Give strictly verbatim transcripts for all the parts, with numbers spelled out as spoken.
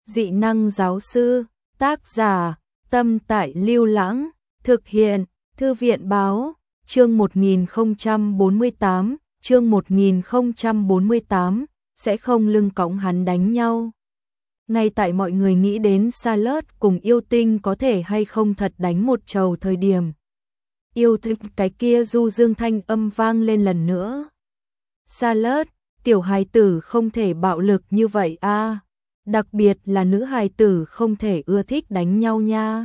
Dị năng giáo sư, tác giả, Tâm Tại Lưu Lãng, thực hiện, Thư viện báo, chương một nghìn không trăm bốn mươi tám, chương một nghìn không trăm bốn mươi tám, sẽ không lưng cõng hắn đánh nhau. Ngay tại mọi người nghĩ đến Charlotte cùng yêu tinh có thể hay không thật đánh một trầu thời điểm. Yêu tinh cái kia du dương thanh âm vang lên lần nữa. Charlotte, tiểu hài tử không thể bạo lực như vậy a, đặc biệt là nữ hài tử không thể ưa thích đánh nhau nha.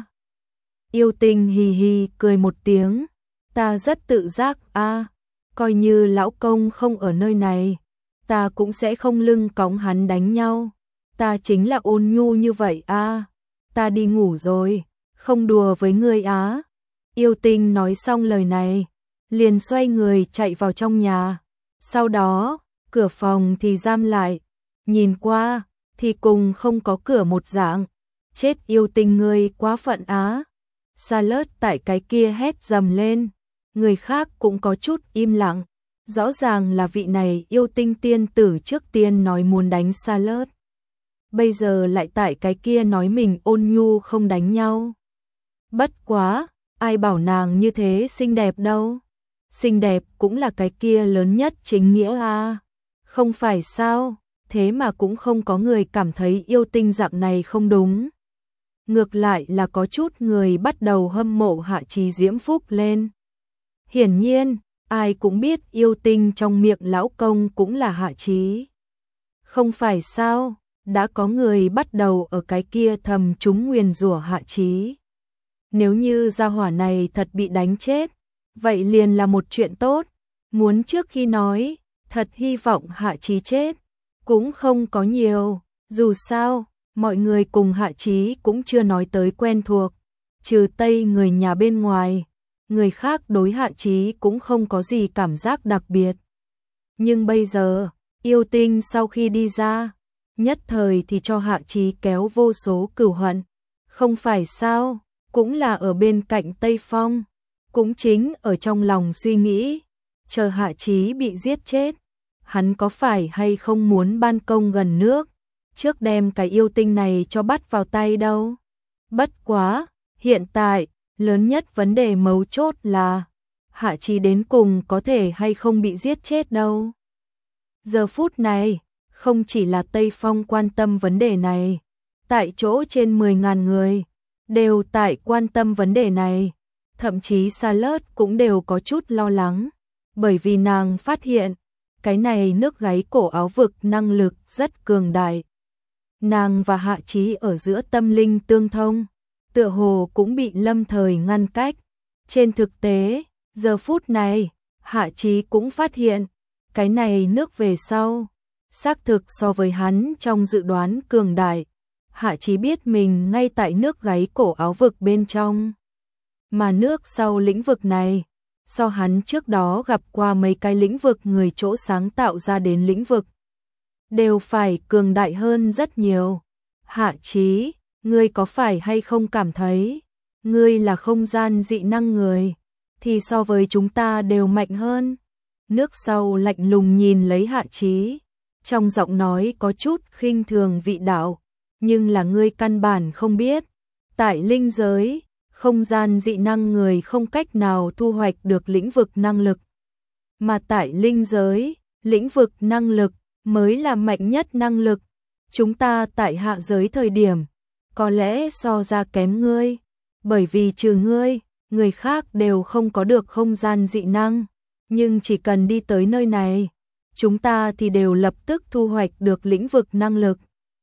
Yêu tinh hì hì cười một tiếng, ta rất tự giác a, coi như lão công không ở nơi này, ta cũng sẽ không lưng cõng hắn đánh nhau. Ta chính là ôn nhu như vậy a, ta đi ngủ rồi, không đùa với ngươi á. Yêu tinh nói xong lời này, liền xoay người chạy vào trong nhà. Sau đó, cửa phòng thì giam lại, nhìn qua thì cùng không có cửa một dạng. Chết yêu tinh ngươi quá phận á. Charlotte tại cái kia hét dầm lên, người khác cũng có chút im lặng. Rõ ràng là vị này yêu tinh tiên tử trước tiên nói muốn đánh Charlotte, bây giờ lại tại cái kia nói mình ôn nhu không đánh nhau. Bất quá, ai bảo nàng như thế xinh đẹp đâu. Xinh đẹp cũng là cái kia lớn nhất chính nghĩa à. Không phải sao, thế mà cũng không có người cảm thấy yêu tinh dạng này không đúng. Ngược lại là có chút người bắt đầu hâm mộ Hạ Chí diễm phúc lên. Hiển nhiên, ai cũng biết yêu tinh trong miệng lão công cũng là Hạ Chí. Không phải sao, đã có người bắt đầu ở cái kia thầm trúng nguyền rủa Hạ Chí. Nếu như gia hỏa này thật bị đánh chết, vậy liền là một chuyện tốt. Muốn trước khi nói, thật hy vọng Hạ Chí chết, cũng không có nhiều. Dù sao, mọi người cùng Hạ Chí cũng chưa nói tới quen thuộc, trừ Tây người nhà bên ngoài, người khác đối Hạ Chí cũng không có gì cảm giác đặc biệt. Nhưng bây giờ, yêu tinh sau khi đi ra, nhất thời thì cho Hạ Chí kéo vô số cừu hận. Không phải sao, cũng là ở bên cạnh Tây Phong, cũng chính ở trong lòng suy nghĩ, chờ Hạ Chí bị giết chết, hắn có phải hay không muốn ban công gần nước, trước đem cái yêu tinh này cho bắt vào tay đâu. Bất quá, hiện tại, lớn nhất vấn đề mấu chốt là, Hạ Chí đến cùng có thể hay không bị giết chết đâu. Giờ phút này, không chỉ là Tây Phong quan tâm vấn đề này, tại chỗ trên mười nghìn người, đều tại quan tâm vấn đề này, thậm chí Charlotte cũng đều có chút lo lắng, bởi vì nàng phát hiện, cái này nước gáy cổ áo vực năng lực rất cường đại. Nàng và Hạ Chí ở giữa tâm linh tương thông, tựa hồ cũng bị lâm thời ngăn cách. Trên thực tế, giờ phút này, Hạ Chí cũng phát hiện, cái này nước về sau, xác thực so với hắn trong dự đoán cường đại. Hạ Chí biết mình ngay tại nước gáy cổ áo vực bên trong, mà nước sau lĩnh vực này, so hắn trước đó gặp qua mấy cái lĩnh vực người chỗ sáng tạo ra đến lĩnh vực, đều phải cường đại hơn rất nhiều. Hạ Chí, ngươi có phải hay không cảm thấy, ngươi là không gian dị năng người, thì so với chúng ta đều mạnh hơn? Nước sau lạnh lùng nhìn lấy Hạ Chí, trong giọng nói có chút khinh thường vị đạo, nhưng là ngươi căn bản không biết, tại linh giới, không gian dị năng người không cách nào thu hoạch được lĩnh vực năng lực, mà tại linh giới, lĩnh vực năng lực mới là mạnh nhất năng lực. Chúng ta tại hạ giới thời điểm, có lẽ so ra kém ngươi, bởi vì trừ ngươi, người khác đều không có được không gian dị năng, nhưng chỉ cần đi tới nơi này, chúng ta thì đều lập tức thu hoạch được lĩnh vực năng lực.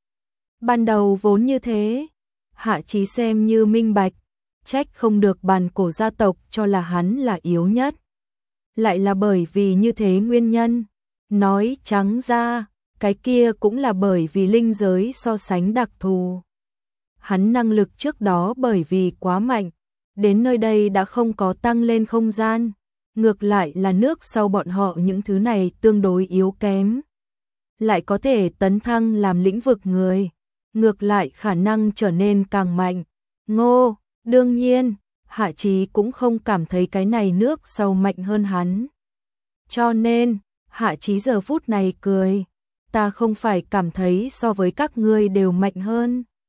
Ban đầu vốn như thế, Hạ Chí xem như minh bạch, trách không được bàn cổ gia tộc cho là hắn là yếu nhất. Lại là bởi vì như thế nguyên nhân, nói trắng ra, cái kia cũng là bởi vì linh giới so sánh đặc thù. Hắn năng lực trước đó bởi vì quá mạnh, đến nơi đây đã không có tăng lên không gian, ngược lại là nước sau bọn họ những thứ này tương đối yếu kém. Lại có thể tấn thăng làm lĩnh vực người, ngược lại khả năng trở nên càng mạnh. Ngô, đương nhiên, Hạ Chí cũng không cảm thấy cái này nước sau mạnh hơn hắn. Cho nên, Hạ Chí giờ phút này cười, ta không phải cảm thấy so với các ngươi đều mạnh hơn,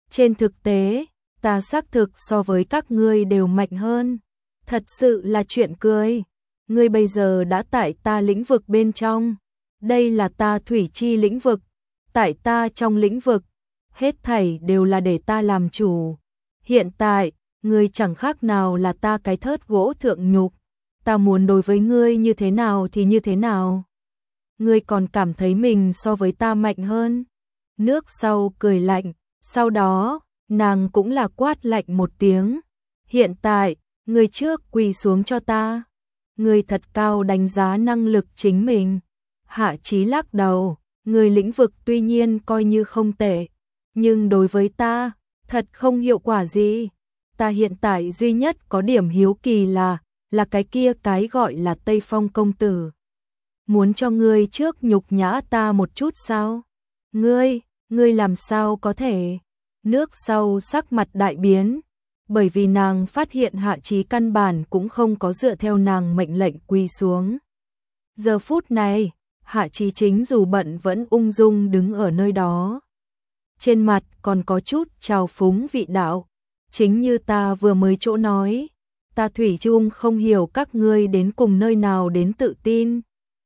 Trên thực tế, ta xác thực so với các ngươi đều mạnh hơn. Thật sự là chuyện cười. Ngươi bây giờ đã tại ta lĩnh vực bên trong. Đây là ta thủy chi lĩnh vực. Tại ta trong lĩnh vực, hết thảy đều là để ta làm chủ. Hiện tại, ngươi chẳng khác nào là ta cái thớt gỗ thượng nhục. Ta muốn đối với ngươi như thế nào thì như thế nào. Ngươi còn cảm thấy mình so với ta mạnh hơn. Nước sau cười lạnh, sau đó, nàng cũng là quát lạnh một tiếng. Hiện tại, ngươi trước quỳ xuống cho ta. Ngươi thật cao đánh giá năng lực chính mình. Hạ Chí lắc đầu, ngươi lĩnh vực tuy nhiên coi như không tệ, nhưng đối với ta, thật không hiệu quả gì. Ta hiện tại duy nhất có điểm hiếu kỳ là, là cái kia cái gọi là Tây Phong công tử. Muốn cho ngươi trước nhục nhã ta một chút sao? Ngươi, ngươi làm sao có thể? Nước sau sắc mặt đại biến, bởi vì nàng phát hiện Hạ Chí căn bản cũng không có dựa theo nàng mệnh lệnh quỳ xuống. Giờ phút này, Hạ Chí chính dù bận vẫn ung dung đứng ở nơi đó. Trên mặt còn có chút trào phúng vị đạo, chính như ta vừa mới chỗ nói, ta thủy chung không hiểu các ngươi đến cùng nơi nào đến tự tin.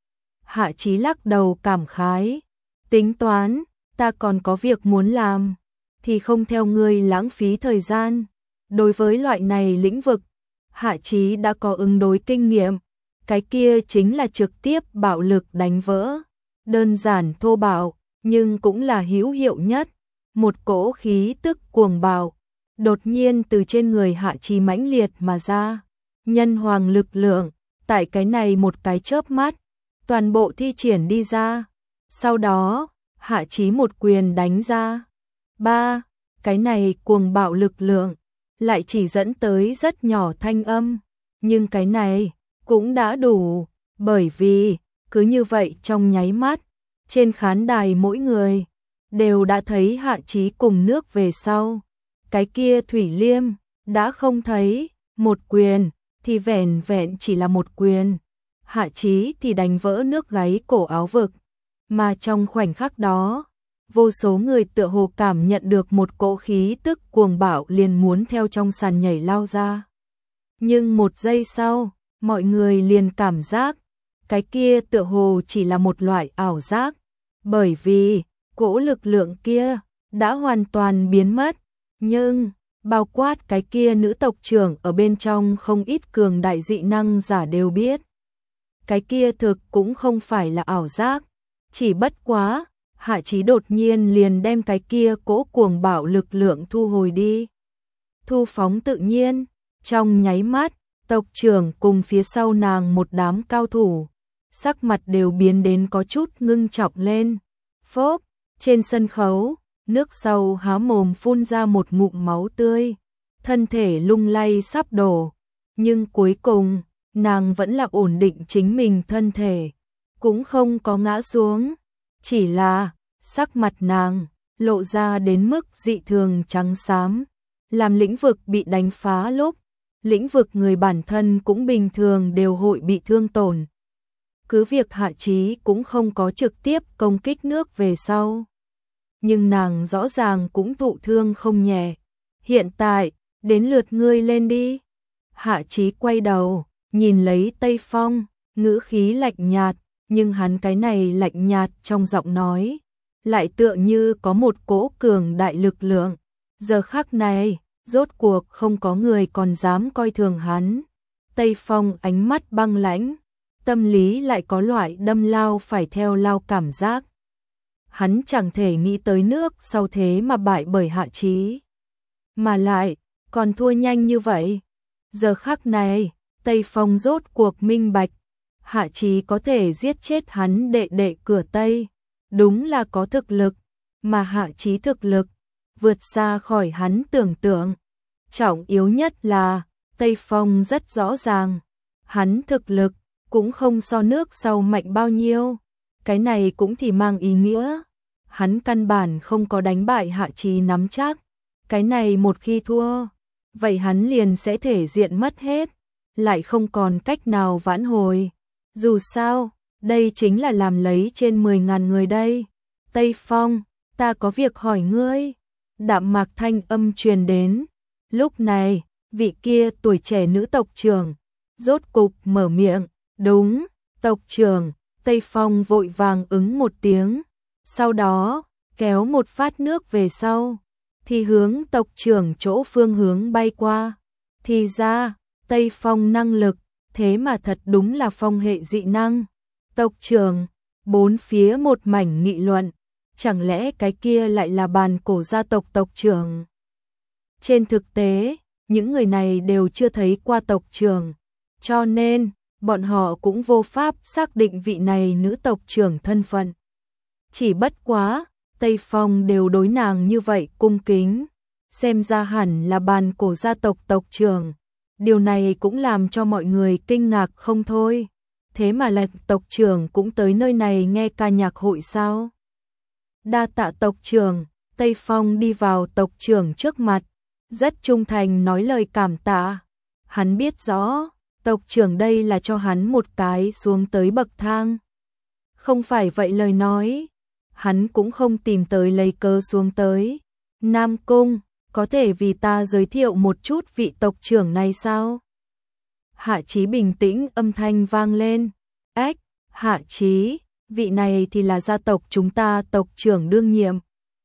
Hạ Chí lắc đầu cảm khái, tính toán, ta còn có việc muốn làm, thì không theo ngươi lãng phí thời gian. Đối với loại này lĩnh vực, Hạ Chí đã có ứng đối kinh nghiệm, cái kia chính là trực tiếp bạo lực đánh vỡ, đơn giản thô bạo, nhưng cũng là hữu hiệu nhất. Một cỗ khí tức cuồng bạo, đột nhiên từ trên người Hạ Chí mãnh liệt mà ra, nhân hoàng lực lượng, tại cái này một cái chớp mắt, toàn bộ thi triển đi ra. Sau đó, Hạ Chí một quyền đánh ra. Ba, cái này cuồng bạo lực lượng lại chỉ dẫn tới rất nhỏ thanh âm, nhưng cái này cũng đã đủ, bởi vì cứ như vậy trong nháy mắt, trên khán đài mỗi người đều đã thấy Hạ Chí cùng nước về sau. Cái kia Thủy Liêm đã không thấy, một quyền thì vẻn vẹn chỉ là một quyền. Hạ Chí thì đánh vỡ nước gáy cổ áo vực, mà trong khoảnh khắc đó, vô số người tựa hồ cảm nhận được một cỗ khí tức cuồng bạo liền muốn theo trong sàn nhảy lao ra. Nhưng một giây sau, mọi người liền cảm giác, cái kia tựa hồ chỉ là một loại ảo giác, bởi vì cỗ lực lượng kia đã hoàn toàn biến mất, nhưng bao quát cái kia nữ tộc trưởng ở bên trong không ít cường đại dị năng giả đều biết. Cái kia thực cũng không phải là ảo giác, chỉ bất quá, Hạ Chí đột nhiên liền đem cái kia cỗ cuồng bạo lực lượng thu hồi đi. Thu phóng tự nhiên, trong nháy mắt, tộc trưởng cùng phía sau nàng một đám cao thủ, sắc mặt đều biến đến có chút ngưng trọng lên. Phốp, trên sân khấu, nước sau há mồm phun ra một ngụm máu tươi, thân thể lung lay sắp đổ, nhưng cuối cùng, nàng vẫn là ổn định chính mình thân thể, cũng không có ngã xuống, chỉ là sắc mặt nàng lộ ra đến mức dị thường trắng xám, làm lĩnh vực bị đánh phá lúc, lĩnh vực người bản thân cũng bình thường đều hội bị thương tổn. Cứ việc Hạ Chí cũng không có trực tiếp công kích nước về sau, nhưng nàng rõ ràng cũng thụ thương không nhẹ. Hiện tại, đến lượt ngươi lên đi. Hạ Chí quay đầu, nhìn lấy Tây Phong, ngữ khí lạnh nhạt, nhưng hắn cái này lạnh nhạt trong giọng nói, lại tựa như có một cỗ cường đại lực lượng. Giờ khắc này, rốt cuộc không có người còn dám coi thường hắn. Tây Phong ánh mắt băng lãnh, tâm lý lại có loại đâm lao phải theo lao cảm giác. Hắn chẳng thể nghĩ tới nước sau thế mà bại bởi Hạ Chí, mà lại còn thua nhanh như vậy. Giờ khắc này, Tây Phong rốt cuộc minh bạch, Hạ Chí có thể giết chết hắn đệ đệ cửa Tây, đúng là có thực lực, mà Hạ Chí thực lực vượt xa khỏi hắn tưởng tượng. Trọng yếu nhất là, Tây Phong rất rõ ràng, hắn thực lực cũng không so nước sau mạnh bao nhiêu. Cái này cũng thì mang ý nghĩa, hắn căn bản không có đánh bại Hạ Chí nắm chắc. Cái này một khi thua, vậy hắn liền sẽ thể diện mất hết, lại không còn cách nào vãn hồi. Dù sao, đây chính là làm lấy trên mười ngàn người đây. Tây Phong, ta có việc hỏi ngươi. đạm mạc thanh âm truyền đến. Lúc này, vị kia tuổi trẻ nữ tộc trưởng rốt cục mở miệng, "Đúng, tộc trưởng." Tây Phong vội vàng ứng một tiếng, sau đó kéo một phát nước về sau, thì hướng tộc trưởng chỗ phương hướng bay qua. Thì ra, Tây Phong năng lực, thế mà thật đúng là phong hệ dị năng. Tộc trưởng, bốn phía một mảnh nghị luận, chẳng lẽ cái kia lại là bàn cổ gia tộc tộc trưởng? Trên thực tế, những người này đều chưa thấy qua tộc trưởng, cho nên bọn họ cũng vô pháp xác định vị này nữ tộc trưởng thân phận. Chỉ bất quá, Tây Phong đều đối nàng như vậy cung kính, xem ra hẳn là bàn cổ gia tộc tộc trưởng. Điều này cũng làm cho mọi người kinh ngạc không thôi. Thế mà là tộc trưởng cũng tới nơi này nghe ca nhạc hội sao? Đa tạ tộc trưởng. Tây Phong đi vào tộc trưởng trước mặt, rất trung thành nói lời cảm tạ. Hắn biết rõ, tộc trưởng đây là cho hắn một cái xuống tới bậc thang. Không phải vậy lời nói, hắn cũng không tìm tới lấy cớ xuống tới. Nam Cung, có thể vì ta giới thiệu một chút vị tộc trưởng này sao? Hạ Chí bình tĩnh âm thanh vang lên. Ách, Hạ Chí, vị này thì là gia tộc chúng ta tộc trưởng đương nhiệm.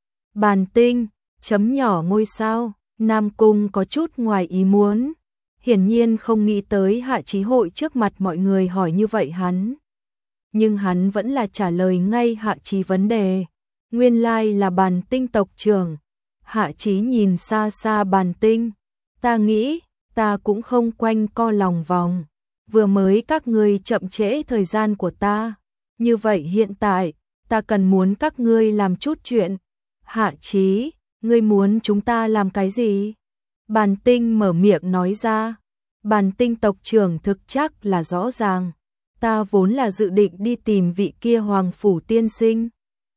Bàn Tinh, chấm nhỏ ngôi sao. Nam Cung có chút ngoài ý muốn, hiển nhiên không nghĩ tới Hạ Chí hội trước mặt mọi người hỏi như vậy hắn. Nhưng hắn vẫn là trả lời ngay Hạ Chí vấn đề. Nguyên lai là Bàn Tinh tộc trưởng. Hạ Chí nhìn xa xa Bàn Tinh. Ta nghĩ, ta cũng không quanh co lòng vòng. Vừa mới các ngươi chậm trễ thời gian của ta. Như vậy hiện tại, ta cần muốn các ngươi làm chút chuyện. Hạ Chí, ngươi muốn chúng ta làm cái gì? Bàn Tinh mở miệng nói ra. Bàn Tinh tộc trưởng thực chắc là rõ ràng. Ta vốn là dự định đi tìm vị kia Hoàng Phủ tiên sinh.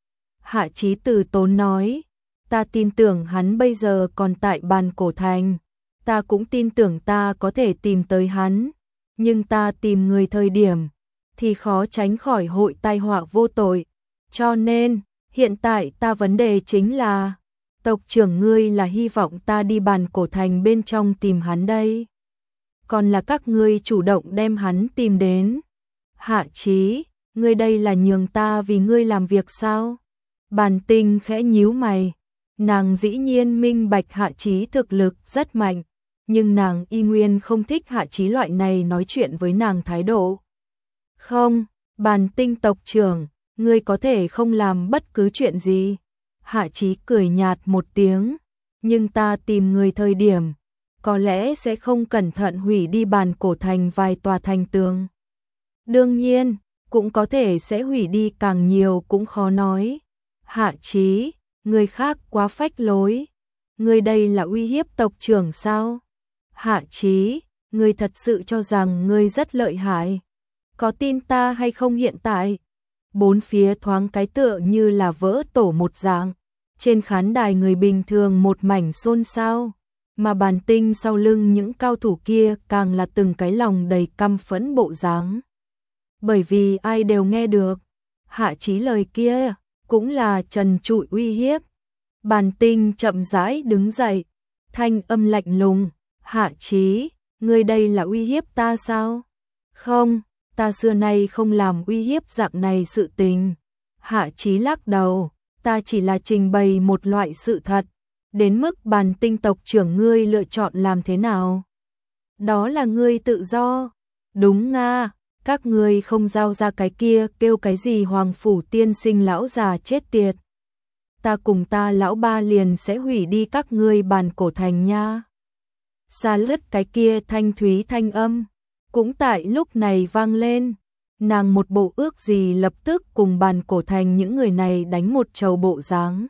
Hạ Chí từ tốn nói. Ta tin tưởng hắn bây giờ còn tại Bàn Cổ Thành. Ta cũng tin tưởng ta có thể tìm tới hắn. Nhưng ta tìm người thời điểm thì khó tránh khỏi hội tai họa vô tội. Cho nên, hiện tại ta vấn đề chính là tộc trưởng ngươi là hy vọng ta đi Bàn Cổ Thành bên trong tìm hắn đây. Còn là các ngươi chủ động đem hắn tìm đến. Hạ Chí, ngươi đây là nhường ta vì ngươi làm việc sao? Bàn Tinh khẽ nhíu mày. Nàng dĩ nhiên minh bạch Hạ Chí thực lực rất mạnh, nhưng nàng y nguyên không thích Hạ Chí loại này nói chuyện với nàng thái độ. Không, Bàn Tinh tộc trưởng, ngươi có thể không làm bất cứ chuyện gì. Hạ Chí cười nhạt một tiếng, nhưng ta tìm người thời điểm, có lẽ sẽ không cẩn thận hủy đi Bàn Cổ Thành vài tòa thành tường. Đương nhiên, cũng có thể sẽ hủy đi càng nhiều cũng khó nói. Hạ Chí, người khác quá phách lối. Người đây là uy hiếp tộc trưởng sao? Hạ Chí, người thật sự cho rằng người rất lợi hại. Có tin ta hay không hiện tại? Bốn phía thoáng cái tựa như là vỡ tổ một dạng. Trên khán đài người bình thường một mảnh xôn xao, mà Bàn Tinh sau lưng những cao thủ kia càng là từng cái lòng đầy căm phẫn bộ dáng. Bởi vì ai đều nghe được, Hạ Chí lời kia cũng là trần trụi uy hiếp. Bàn Tinh chậm rãi đứng dậy, thanh âm lạnh lùng, Hạ Chí, ngươi đây là uy hiếp ta sao? Không, ta xưa nay không làm uy hiếp dạng này sự tình. Hạ Chí lắc đầu, ta chỉ là trình bày một loại sự thật, đến mức Bàn Tinh tộc trưởng ngươi lựa chọn làm thế nào. Đó là ngươi tự do. Đúng nga, các ngươi không giao ra cái kia kêu cái gì Hoàng Phủ tiên sinh lão già chết tiệt. Ta cùng ta lão ba liền sẽ hủy đi các ngươi Bàn Cổ Thành nha. Xa lứt cái kia thanh thúy thanh âm, cũng tại lúc này vang lên. Nàng một bộ ước gì lập tức cùng Bàn Cổ Thành những người này đánh một trầu bộ dáng.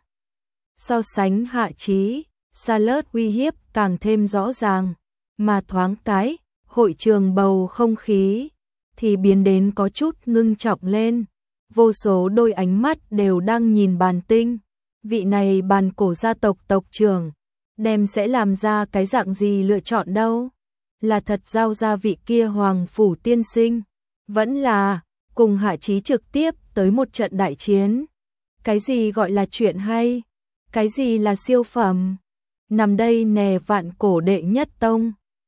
So sánh Hạ Chí, Xa lứt uy hiếp càng thêm rõ ràng, mà thoáng cái, hội trường bầu không khí thì biến đến có chút ngưng trọng lên. Vô số đôi ánh mắt đều đang nhìn Bàn Tinh. Vị này Bàn Cổ gia tộc tộc trưởng, đem sẽ làm ra cái dạng gì lựa chọn đâu? Là thật giao ra vị kia Hoàng Phủ tiên sinh, vẫn là cùng Hạ Chí trực tiếp tới một trận đại chiến. Cái gì gọi là chuyện hay? Cái gì là siêu phẩm? Nằm đây nè vạn cổ đệ nhất tông.